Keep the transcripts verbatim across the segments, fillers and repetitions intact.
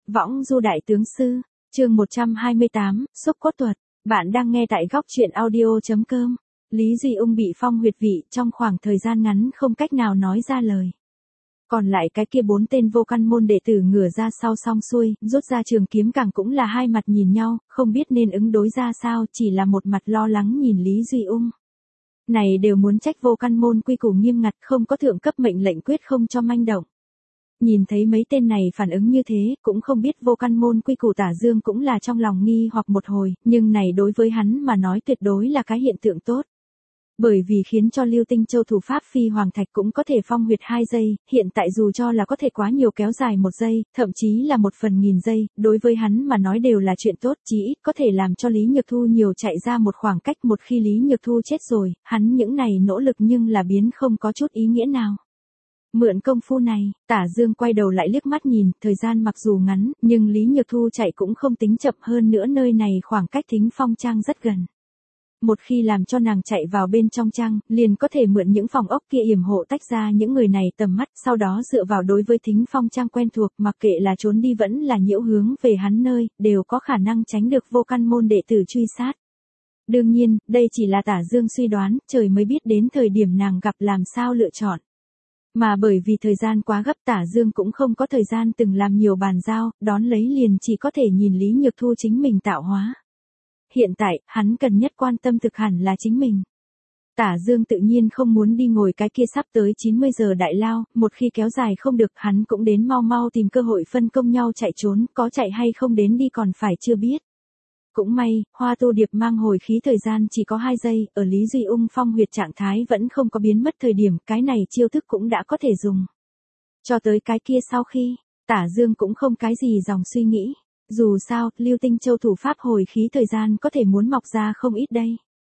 Võng du đại tướng sư, chương một trăm hai mươi tám, xúc cốt thuật. Bạn đang nghe tại góc truyện audio.com. Lý Duy Ung bị phong huyệt vị trong khoảng thời gian ngắn không cách nào nói ra lời. Còn lại cái kia bốn tên vô căn môn đệ tử ngửa ra sau song xuôi, rút ra trường kiếm càng cũng là hai mặt nhìn nhau, không biết nên ứng đối ra sao, chỉ là một mặt lo lắng nhìn Lý Duy Ung. Này đều muốn trách vô căn môn quy củ nghiêm ngặt, không có thượng cấp mệnh lệnh quyết không cho manh động. Nhìn thấy mấy tên này phản ứng như thế, cũng không biết vô căn môn quy củ Tả Dương cũng là trong lòng nghi hoặc một hồi, nhưng này đối với hắn mà nói tuyệt đối là cái hiện tượng tốt. Bởi vì khiến cho Lưu Tinh Châu thủ pháp phi hoàng thạch cũng có thể phong huyệt hai giây, hiện tại dù cho là có thể quá nhiều kéo dài một giây, thậm chí là một phần nghìn giây, đối với hắn mà nói đều là chuyện tốt, chí ít có thể làm cho Lý Nhược Thu nhiều chạy ra một khoảng cách. Một khi Lý Nhược Thu chết rồi, hắn những này nỗ lực nhưng là biến không có chút ý nghĩa nào. Mượn công phu này, Tả Dương quay đầu lại liếc mắt nhìn, thời gian mặc dù ngắn, nhưng Lý Nhược Thu chạy cũng không tính chậm, hơn nữa nơi này khoảng cách Thính Phong Trang rất gần. Một khi làm cho nàng chạy vào bên trong trang, liền có thể mượn những phòng ốc kia yểm hộ tách ra những người này tầm mắt, sau đó dựa vào đối với Thính Phong Trang quen thuộc, mặc kệ là trốn đi vẫn là nhiễu hướng về hắn nơi, đều có khả năng tránh được vô căn môn đệ tử truy sát. Đương nhiên, đây chỉ là Tả Dương suy đoán, trời mới biết đến thời điểm nàng gặp làm sao lựa chọn. Mà bởi vì thời gian quá gấp, Tả Dương cũng không có thời gian từng làm nhiều bàn giao, đón lấy liền chỉ có thể nhìn Lý Nhược Thu chính mình tạo hóa. Hiện tại, hắn cần nhất quan tâm thực hẳn là chính mình. Tả Dương tự nhiên không muốn đi ngồi cái kia sắp tới chín mươi giờ đại lao, một khi kéo dài không được hắn cũng đến mau mau tìm cơ hội phân công nhau chạy trốn, có chạy hay không đến đi còn phải chưa biết. Cũng may, Hoa Tu Điệp mang hồi khí thời gian chỉ có hai giây, ở Lý Duy Ung phong huyệt trạng thái vẫn không có biến mất thời điểm, cái này chiêu thức cũng đã có thể dùng. Cho tới cái kia sau khi, Tả Dương cũng không cái gì dòng suy nghĩ. Dù sao, Lưu Tinh Châu thủ pháp hồi khí thời gian có thể muốn mọc ra không ít đây.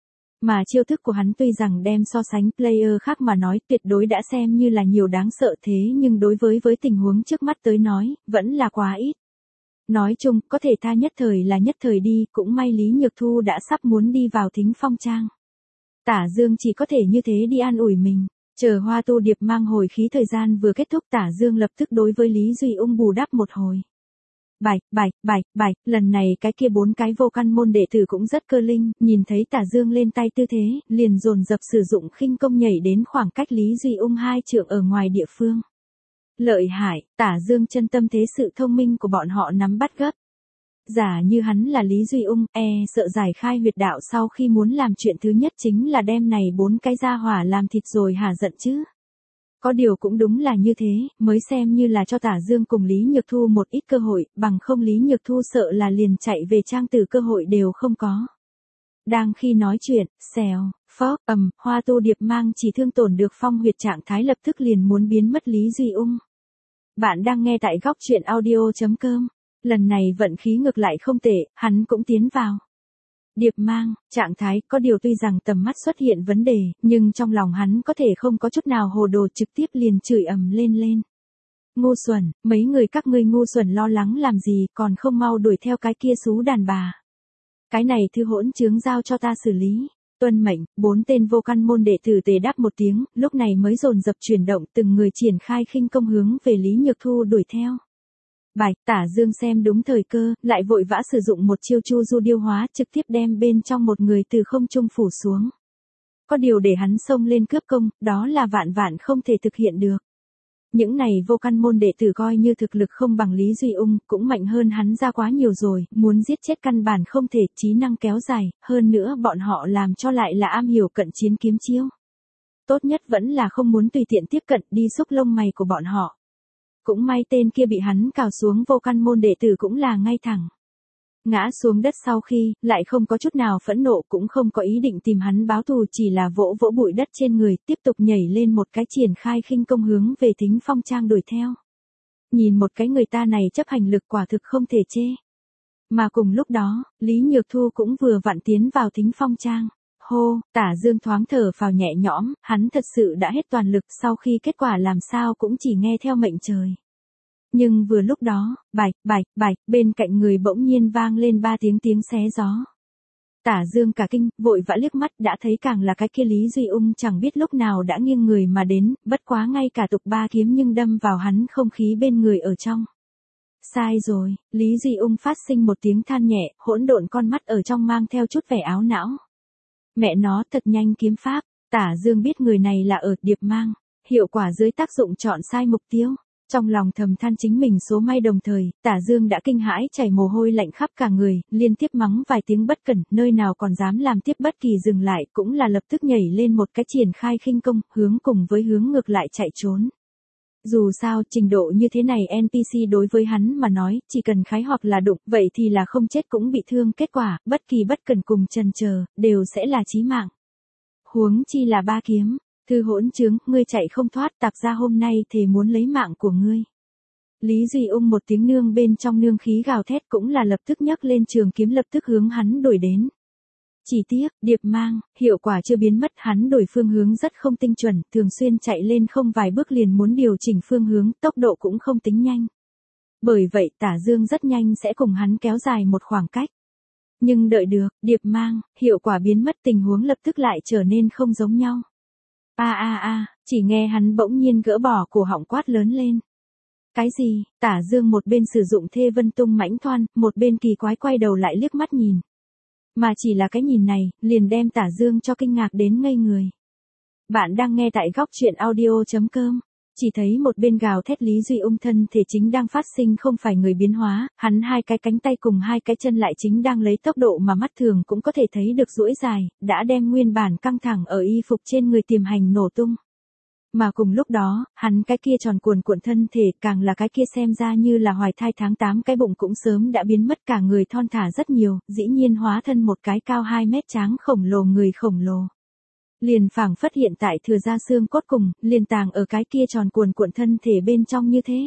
Mà chiêu thức của hắn tuy rằng đem so sánh player khác mà nói tuyệt đối đã xem như là nhiều đáng sợ, thế nhưng đối với với tình huống trước mắt tới nói, vẫn là quá ít. Nói chung, có thể tha nhất thời là nhất thời đi, cũng may Lý Nhược Thu đã sắp muốn đi vào Thính Phong Trang. Tả Dương chỉ có thể như thế đi an ủi mình. Chờ Hoa Tu Điệp mang hồi khí thời gian vừa kết thúc, Tả Dương lập tức đối với Lý Duy Ung bù đắp một hồi. Bạch, bạch, bạch, bạch, lần này cái kia bốn cái vô căn môn đệ tử cũng rất cơ linh, nhìn thấy Tả Dương lên tay tư thế, liền dồn dập sử dụng khinh công nhảy đến khoảng cách Lý Duy Ung hai trượng ở ngoài địa phương. Lợi hại, Tả Dương chân tâm thế sự thông minh của bọn họ nắm bắt gấp. Giả như hắn là Lý Duy Ung, e sợ giải khai huyệt đạo sau khi muốn làm chuyện thứ nhất chính là đem này bốn cái gia hỏa làm thịt rồi hả giận chứ. Có điều cũng đúng là như thế, mới xem như là cho Tả Dương cùng Lý Nhược Thu một ít cơ hội, bằng không Lý Nhược Thu sợ là liền chạy về trang tử cơ hội đều không có. Đang khi nói chuyện, xèo, phóp, ầm, Hoa Tu Điệp mang chỉ thương tổn được phong huyệt trạng thái lập tức liền muốn biến mất Lý Duy Ung. Bạn đang nghe tại góc truyện audio.com, lần này vận khí ngược lại không tệ, hắn cũng tiến vào. Điệp mang, trạng thái, có điều tuy rằng tầm mắt xuất hiện vấn đề, nhưng trong lòng hắn có thể không có chút nào hồ đồ, trực tiếp liền chửi ầm lên lên. Ngu xuẩn, mấy người các ngươi ngu xuẩn lo lắng làm gì, còn không mau đuổi theo cái kia xú đàn bà. Cái này thư hỗn chướng giao cho ta xử lý. Tuân mệnh, bốn tên vô căn môn đệ tử tề đáp một tiếng, lúc này mới dồn dập chuyển động, từng người triển khai khinh công hướng về Lý Nhược Thu đuổi theo. Bạch, Tả Dương xem đúng thời cơ, lại vội vã sử dụng một chiêu chu du điêu hóa, trực tiếp đem bên trong một người từ không trung phủ xuống. Có điều để hắn xông lên cướp công, đó là vạn vạn không thể thực hiện được. Những này vô căn môn đệ tử coi như thực lực không bằng Lý Duy Ung, cũng mạnh hơn hắn ra quá nhiều rồi, muốn giết chết căn bản không thể, trí năng kéo dài, hơn nữa bọn họ làm cho lại là am hiểu cận chiến kiếm chiêu. Tốt nhất vẫn là không muốn tùy tiện tiếp cận, đi xúc lông mày của bọn họ. Cũng may tên kia bị hắn cào xuống vô căn môn đệ tử cũng là ngay thẳng. Ngã xuống đất sau khi, lại không có chút nào phẫn nộ, cũng không có ý định tìm hắn báo thù, chỉ là vỗ vỗ bụi đất trên người, tiếp tục nhảy lên một cái triển khai khinh công hướng về Thính Phong Trang đuổi theo. Nhìn một cái người ta này chấp hành lực quả thực không thể chê. Mà cùng lúc đó, Lý Nhược Thu cũng vừa vặn tiến vào Thính Phong Trang. Hô, Tả Dương thoáng thở phào nhẹ nhõm, hắn thật sự đã hết toàn lực, sau khi kết quả làm sao cũng chỉ nghe theo mệnh trời. Nhưng vừa lúc đó, bạch, bạch, bạch, bên cạnh người bỗng nhiên vang lên ba tiếng tiếng xé gió. Tả Dương cả kinh, vội vã liếc mắt đã thấy càng là cái kia Lý Duy Ung chẳng biết lúc nào đã nghiêng người mà đến, bất quá ngay cả tục ba kiếm nhưng đâm vào hắn không khí bên người ở trong. Sai rồi, Lý Duy Ung phát sinh một tiếng than nhẹ, hỗn độn con mắt ở trong mang theo chút vẻ áo não. Mẹ nó thật nhanh kiếm pháp, Tả Dương biết người này là ở điệp mang, hiệu quả dưới tác dụng chọn sai mục tiêu. Trong lòng thầm than chính mình số may đồng thời, Tả Dương đã kinh hãi chảy mồ hôi lạnh khắp cả người, liên tiếp mắng vài tiếng bất cẩn, nơi nào còn dám làm tiếp bất kỳ dừng lại, cũng là lập tức nhảy lên một cái triển khai khinh công, hướng cùng với hướng ngược lại chạy trốn. Dù sao, trình độ như thế này en pê xê đối với hắn mà nói, chỉ cần khái hoặc là đụng, vậy thì là không chết cũng bị thương, kết quả, bất kỳ bất cẩn cùng chần chờ, đều sẽ là chí mạng. Huống chi là ba kiếm. Thư hỗn trướng, ngươi chạy không thoát, tạp ra hôm nay thì muốn lấy mạng của ngươi. Lý Duy Ung một tiếng nương bên trong nương khí gào thét cũng là lập tức nhấc lên trường kiếm lập tức hướng hắn đuổi đến. Chỉ tiếc, điệp mang, hiệu quả chưa biến mất, hắn đổi phương hướng rất không tinh chuẩn, thường xuyên chạy lên không vài bước liền muốn điều chỉnh phương hướng, tốc độ cũng không tính nhanh. Bởi vậy Tả Dương rất nhanh sẽ cùng hắn kéo dài một khoảng cách. Nhưng đợi được, điệp mang, hiệu quả biến mất, tình huống lập tức lại trở nên không giống nhau. A a a, chỉ nghe hắn bỗng nhiên gỡ bỏ cổ họng quát lớn lên. Cái gì? Tả Dương một bên sử dụng thê vân tung mãnh thoan, một bên kỳ quái quay đầu lại liếc mắt nhìn. Mà chỉ là cái nhìn này, liền đem Tả Dương cho kinh ngạc đến ngây người. Bạn đang nghe tại góc truyện audio chấm com. Chỉ thấy một bên gào thét Lý Duy Ung thân thể chính đang phát sinh không phải người biến hóa, hắn hai cái cánh tay cùng hai cái chân lại chính đang lấy tốc độ mà mắt thường cũng có thể thấy được duỗi dài, đã đem nguyên bản căng thẳng ở y phục trên người tiềm hành nổ tung. Mà cùng lúc đó, hắn cái kia tròn cuồn cuộn thân thể càng là cái kia xem ra như là hoài thai tháng tám cái bụng cũng sớm đã biến mất cả người thon thả rất nhiều, dĩ nhiên hóa thân một cái cao hai mét tráng khổng lồ người khổng lồ. Liền phảng phất hiện tại thừa ra xương cốt cùng, liền tàng ở cái kia tròn cuồn cuộn thân thể bên trong như thế.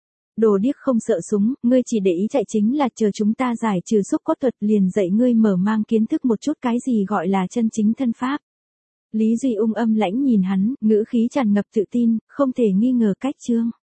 Đồ điếc không sợ súng, ngươi chỉ để ý chạy chính là chờ chúng ta giải trừ xúc cốt thuật liền dạy ngươi mở mang kiến thức một chút cái gì gọi là chân chính thân pháp. Lý Duy Ung âm lãnh nhìn hắn, ngữ khí tràn ngập tự tin, không thể nghi ngờ cách chương.